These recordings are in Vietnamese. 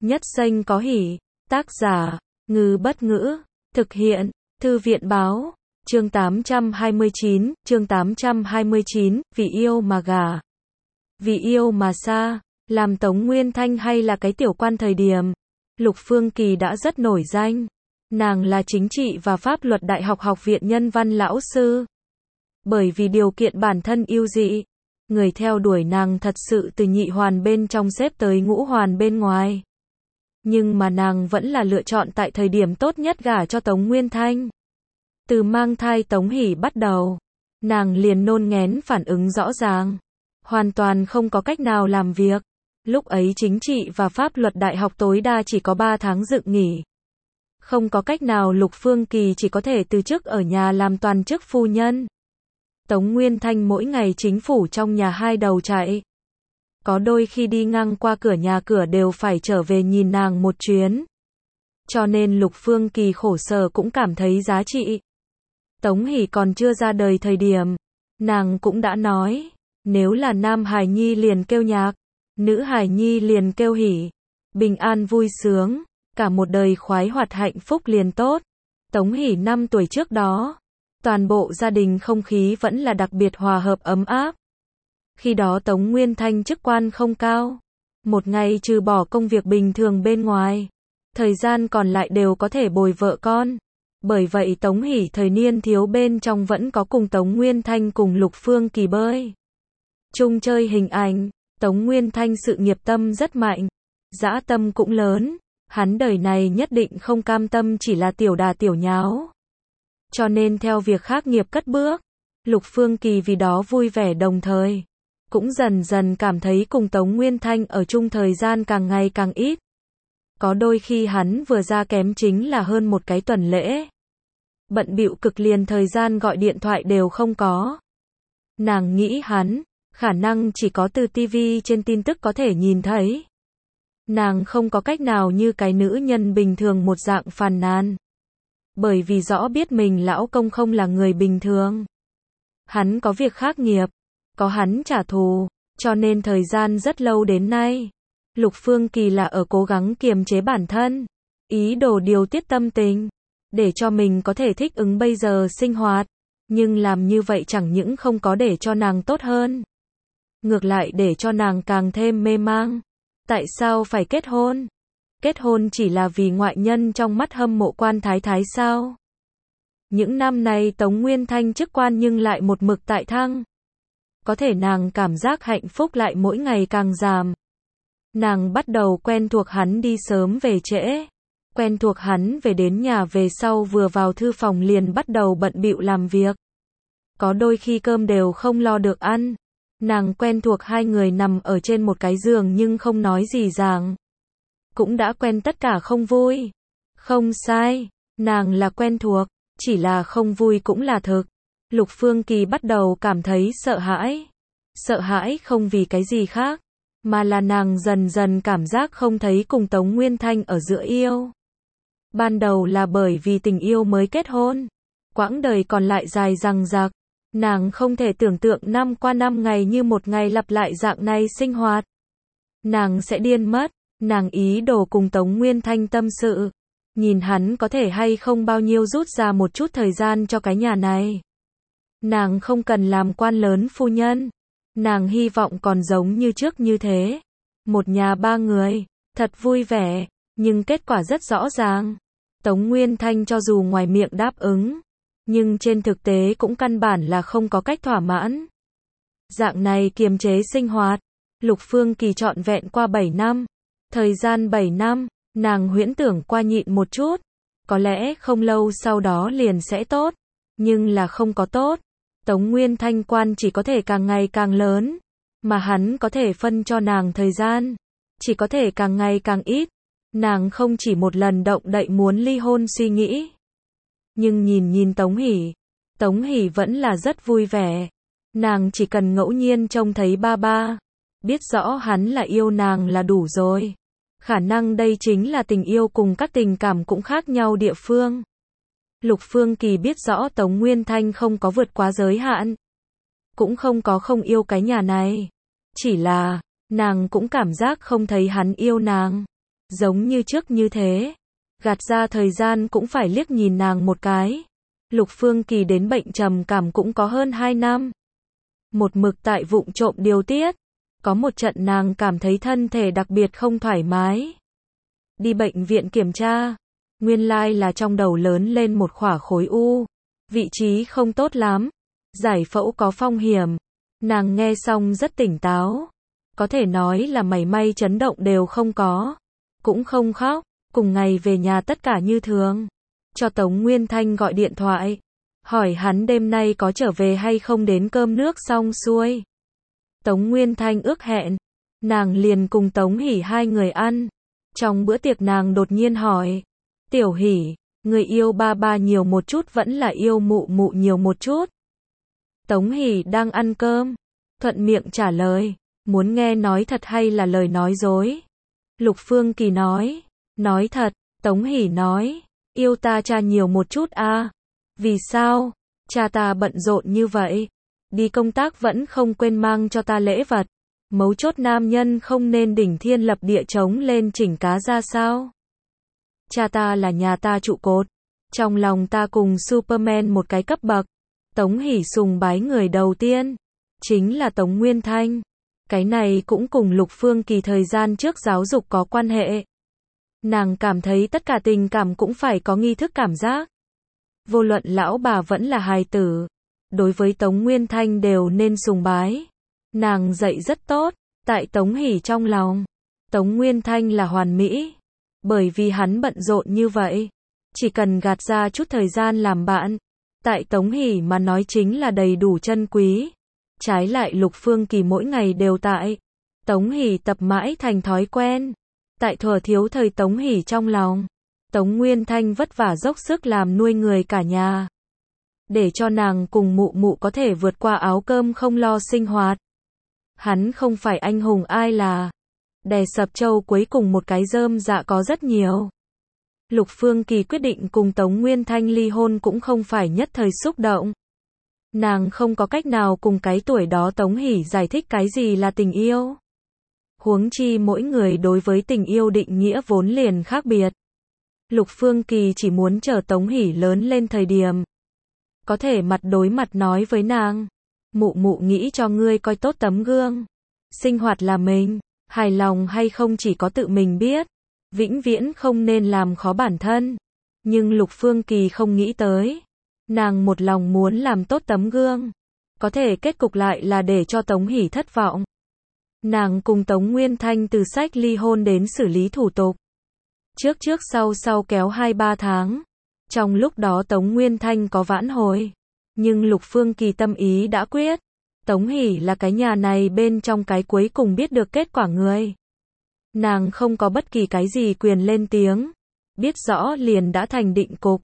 Nhất Xanh có hỉ. Tác giả, Ngư Bất Ngữ. Thực hiện, Thư viện Báo. Chương 829, vì yêu mà gả. Vì yêu mà xa. Làm Tống Nguyên Thanh hay là cái tiểu quan thời điểm, Lục Phương Kỳ đã rất nổi danh. Nàng là chính trị và pháp luật Đại học Học viện Nhân văn lão sư. Bởi vì điều kiện bản thân ưu dị, người theo đuổi nàng thật sự từ nhị hoàn bên trong xếp tới ngũ hoàn bên ngoài. Nhưng mà nàng vẫn là lựa chọn tại thời điểm tốt nhất gả cho Tống Nguyên Thanh. Từ mang thai Tống Hỷ bắt đầu, nàng liền nôn nghén phản ứng rõ ràng, hoàn toàn không có cách nào làm việc. Lúc ấy chính trị và pháp luật đại học tối đa chỉ có 3 tháng dựng nghỉ. Không có cách nào, Lục Phương Kỳ chỉ có thể từ chức ở nhà làm toàn chức phu nhân. Tống Nguyên Thanh mỗi ngày chính phủ trong nhà hai đầu chạy. Có đôi khi đi ngang qua cửa nhà cửa đều phải trở về nhìn nàng một chuyến. Cho nên Lục Phương Kỳ khổ sở cũng cảm thấy giá trị. Tống Hỷ còn chưa ra đời thời điểm, nàng cũng đã nói, nếu là nam hài nhi liền kêu Nhạc, nữ hài nhi liền kêu Hỷ. Bình an vui sướng, cả một đời khoái hoạt hạnh phúc liền tốt. Tống Hỷ 5 tuổi trước đó, toàn bộ gia đình không khí vẫn là đặc biệt hòa hợp ấm áp. Khi đó Tống Nguyên Thanh chức quan không cao, một ngày trừ bỏ công việc bình thường bên ngoài, thời gian còn lại đều có thể bồi vợ con. Bởi vậy Tống Hỷ thời niên thiếu bên trong vẫn có cùng Tống Nguyên Thanh cùng Lục Phương Kỳ bơi chung chơi hình ảnh. Tống Nguyên Thanh sự nghiệp tâm rất mạnh, dã tâm cũng lớn, hắn đời này nhất định không cam tâm chỉ là tiểu đà tiểu nháo. Cho nên theo việc khác nghiệp cất bước, Lục Phương Kỳ vì đó vui vẻ, đồng thời cũng dần dần cảm thấy cùng Tống Nguyên Thanh ở chung thời gian càng ngày càng ít. Có đôi khi hắn vừa ra kém chính là hơn một cái tuần lễ. Bận bịu cực liền thời gian gọi điện thoại đều không có. Nàng nghĩ hắn, khả năng chỉ có từ TV trên tin tức có thể nhìn thấy. Nàng không có cách nào như cái nữ nhân bình thường một dạng phàn nàn. Bởi vì rõ biết mình lão công không là người bình thường. Hắn có việc khác nghiệp, có hắn trả thù, cho nên thời gian rất lâu đến nay, Lục Phương Kỳ là ở cố gắng kiềm chế bản thân, ý đồ điều tiết tâm tình, để cho mình có thể thích ứng bây giờ sinh hoạt. Nhưng làm như vậy chẳng những không có để cho nàng tốt hơn, ngược lại để cho nàng càng thêm mê mang. Tại sao phải kết hôn? Kết hôn chỉ là vì ngoại nhân trong mắt hâm mộ quan thái thái sao? Những năm này Tống Nguyên Thanh chức quan nhưng lại một mực tại thăng. Có thể nàng cảm giác hạnh phúc lại mỗi ngày càng giảm. Nàng bắt đầu quen thuộc hắn đi sớm về trễ, quen thuộc hắn về đến nhà về sau vừa vào thư phòng liền bắt đầu bận bịu làm việc. Có đôi khi cơm đều không lo được ăn. Nàng quen thuộc hai người nằm ở trên một cái giường nhưng không nói gì ràng. Cũng đã quen tất cả không vui. Không sai, nàng là quen thuộc, chỉ là không vui cũng là thực. Lục Phương Kỳ bắt đầu cảm thấy sợ hãi. Sợ hãi không vì cái gì khác, mà là nàng dần dần cảm giác không thấy cùng Tống Nguyên Thanh ở giữa yêu. Ban đầu là bởi vì tình yêu mới kết hôn. Quãng đời còn lại dài dằng dặc. Nàng không thể tưởng tượng năm qua năm ngày như một ngày lặp lại dạng này sinh hoạt. Nàng sẽ điên mất. Nàng ý đồ cùng Tống Nguyên Thanh tâm sự, nhìn hắn có thể hay không bao nhiêu rút ra một chút thời gian cho cái nhà này. Nàng không cần làm quan lớn phu nhân. Nàng hy vọng còn giống như trước như thế. Một nhà 3 người, thật vui vẻ, nhưng kết quả rất rõ ràng. Tống Nguyên Thanh cho dù ngoài miệng đáp ứng, nhưng trên thực tế cũng căn bản là không có cách thỏa mãn. Dạng này kiềm chế sinh hoạt, Lục Phương Kỳ trọn vẹn qua 7 năm. Thời gian 7 năm, nàng huyễn tưởng qua nhịn một chút, có lẽ không lâu sau đó liền sẽ tốt, nhưng là không có tốt. Tống Nguyên Thanh quan chỉ có thể càng ngày càng lớn, mà hắn có thể phân cho nàng thời gian, chỉ có thể càng ngày càng ít. Nàng không chỉ một lần động đậy muốn ly hôn suy nghĩ. Nhưng nhìn Tống Hỷ vẫn là rất vui vẻ. Nàng chỉ cần ngẫu nhiên trông thấy ba ba, biết rõ hắn là yêu nàng là đủ rồi. Khả năng đây chính là tình yêu cùng các tình cảm cũng khác nhau địa phương. Lục Phương Kỳ biết rõ Tống Nguyên Thanh không có vượt quá giới hạn, cũng không có không yêu cái nhà này. Chỉ là, nàng cũng cảm giác không thấy hắn yêu nàng. giống như trước như thế. Gạt ra thời gian cũng phải liếc nhìn nàng một cái. Lục Phương Kỳ đến bệnh trầm cảm cũng có hơn 2 năm. Một mực tại vụng trộm điều tiết. Có một trận nàng cảm thấy thân thể đặc biệt không thoải mái. Đi bệnh viện kiểm tra. Nguyên lai là trong đầu lớn lên một khỏa khối u. Vị trí không tốt lắm. Giải phẫu có phong hiểm. Nàng nghe xong rất tỉnh táo. Có thể nói là mảy may chấn động đều không có. Cũng không khóc. Cùng ngày về nhà tất cả như thường. Cho Tống Nguyên Thanh gọi điện thoại. Hỏi hắn đêm nay có trở về hay không, đến cơm nước xong xuôi. Tống Nguyên Thanh ước hẹn. Nàng liền cùng Tống Hỷ hai người ăn. Trong bữa tiệc nàng đột nhiên hỏi. Tiểu Hỷ, người yêu ba ba nhiều một chút vẫn là yêu mụ mụ nhiều một chút? Tống Hỷ đang ăn cơm. Thuận miệng trả lời. Muốn nghe nói thật hay là lời nói dối? Lục Phương Kỳ nói. Nói thật. Tống Hỷ nói. Yêu ta cha nhiều một chút à? Vì sao? Cha ta bận rộn như vậy. Đi công tác vẫn không quên mang cho ta lễ vật. Mấu chốt nam nhân không nên đỉnh thiên lập địa chống lên chỉnh cá ra sao? Cha ta là nhà ta trụ cột. Trong lòng ta cùng Superman một cái cấp bậc. Tống Hỷ sùng bái người đầu tiên. Chính là Tống Nguyên Thanh. Cái này cũng cùng Lục Phương Kỳ thời gian trước giáo dục có quan hệ. Nàng cảm thấy tất cả tình cảm cũng phải có nghi thức cảm giác. Vô luận lão bà vẫn là hài tử. Đối với Tống Nguyên Thanh đều nên sùng bái. Nàng dạy rất tốt. Tại Tống Hỷ trong lòng. Tống Nguyên Thanh là hoàn mỹ. Bởi vì hắn bận rộn như vậy. Chỉ cần gạt ra chút thời gian làm bạn. Tại Tống Hỷ mà nói chính là đầy đủ chân quý. Trái lại Lục Phương Kỳ mỗi ngày đều tại. Tống Hỷ tập mãi thành thói quen. Tại thuở thiếu thời Tống Hỷ trong lòng. Tống Nguyên Thanh vất vả dốc sức làm nuôi người cả nhà. Để cho nàng cùng mụ mụ có thể vượt qua áo cơm không lo sinh hoạt. Hắn không phải anh hùng ai là. Đè sập trâu cuối cùng một cái rơm dạ có rất nhiều. Lục Phương Kỳ quyết định cùng Tống Nguyên Thanh ly hôn cũng không phải nhất thời xúc động. Nàng không có cách nào cùng cái tuổi đó Tống Hỷ giải thích cái gì là tình yêu. Huống chi mỗi người đối với tình yêu định nghĩa vốn liền khác biệt. Lục Phương Kỳ chỉ muốn chờ Tống Hỷ lớn lên thời điểm. Có thể mặt đối mặt nói với nàng. Mụ mụ nghĩ cho ngươi coi tốt tấm gương. Sinh hoạt là mình. Hài lòng hay không chỉ có tự mình biết. Vĩnh viễn không nên làm khó bản thân. Nhưng Lục Phương Kỳ không nghĩ tới. Nàng một lòng muốn làm tốt tấm gương. Có thể kết cục lại là để cho Tống Hỷ thất vọng. Nàng cùng Tống Nguyên Thanh từ sách ly hôn đến xử lý thủ tục. Trước sau kéo 2-3 tháng. Trong lúc đó Tống Nguyên Thanh có vãn hồi. Nhưng Lục Phương Kỳ tâm ý đã quyết. Tống Hỷ là cái nhà này bên trong cái cuối cùng biết được kết quả người. Nàng không có bất kỳ cái gì quyền lên tiếng. Biết rõ liền đã thành định cục.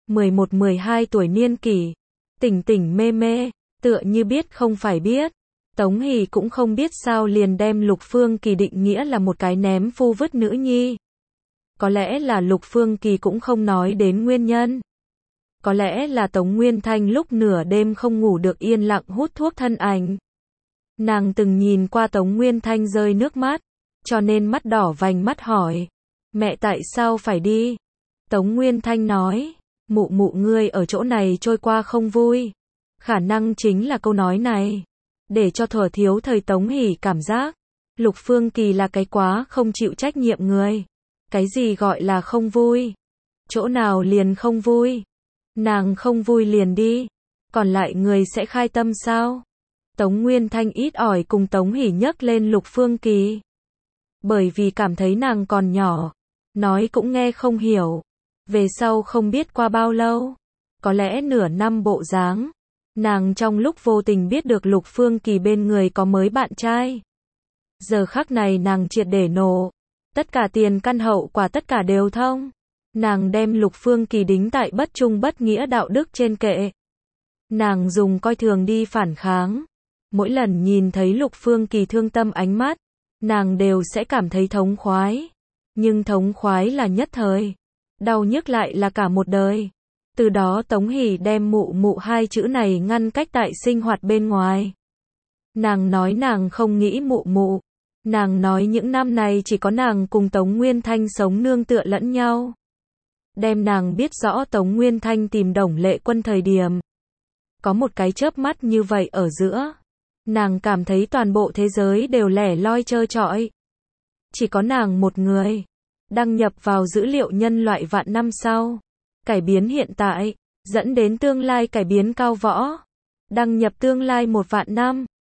11-12 tuổi niên kỷ. Tỉnh mê mê. Tựa như biết không phải biết. Tống Hỷ cũng không biết sao liền đem Lục Phương Kỳ định nghĩa là một cái ném phu vứt nữ nhi. Có lẽ là Lục Phương Kỳ cũng không nói đến nguyên nhân. Có lẽ là Tống Nguyên Thanh lúc nửa đêm không ngủ được yên lặng hút thuốc thân ảnh. Nàng từng nhìn qua Tống Nguyên Thanh rơi nước mắt, cho nên mắt đỏ vành mắt hỏi. Mẹ tại sao phải đi? Tống Nguyên Thanh nói, mụ mụ ngươi ở chỗ này trôi qua không vui. Khả năng chính là câu nói này. Để cho thuở thiếu thời Tống Hỷ cảm giác. Lục Phương Kỳ là cái quá không chịu trách nhiệm người. Cái gì gọi là không vui? Chỗ nào liền không vui? Nàng không vui liền đi. Còn lại người sẽ khai tâm sao? Tống Nguyên Thanh ít ỏi cùng Tống Hỷ nhắc lên Lục Phương Kỳ. Bởi vì cảm thấy nàng còn nhỏ. Nói cũng nghe không hiểu. Về sau không biết qua bao lâu. Có lẽ nửa năm bộ dáng. Nàng trong lúc vô tình biết được Lục Phương Kỳ bên người có mới bạn trai. Giờ khắc này nàng triệt để nổ. Tất cả tiền căn hậu quả tất cả đều thông. Nàng đem Lục Phương Kỳ đính tại bất trung bất nghĩa đạo đức trên kệ. Nàng dùng coi thường đi phản kháng. Mỗi lần nhìn thấy Lục Phương Kỳ thương tâm ánh mắt, nàng đều sẽ cảm thấy thống khoái. Nhưng thống khoái là nhất thời. Đau nhức lại là cả một đời. Từ đó Tống Hỷ đem mụ mụ hai chữ này ngăn cách tại sinh hoạt bên ngoài. Nàng nói nàng không nghĩ mụ mụ. Nàng nói những năm này chỉ có nàng cùng Tống Nguyên Thanh sống nương tựa lẫn nhau. Đem nàng biết rõ Tống Nguyên Thanh tìm Đồng Lệ Quân thời điểm. Có một cái chớp mắt như vậy ở giữa. Nàng cảm thấy toàn bộ thế giới đều lẻ loi trơ trọi. Chỉ có nàng một người. Đăng nhập vào dữ liệu nhân loại vạn năm sau. Cải biến hiện tại. Dẫn đến tương lai cải biến cao võ. Đăng nhập tương lai 1 vạn năm.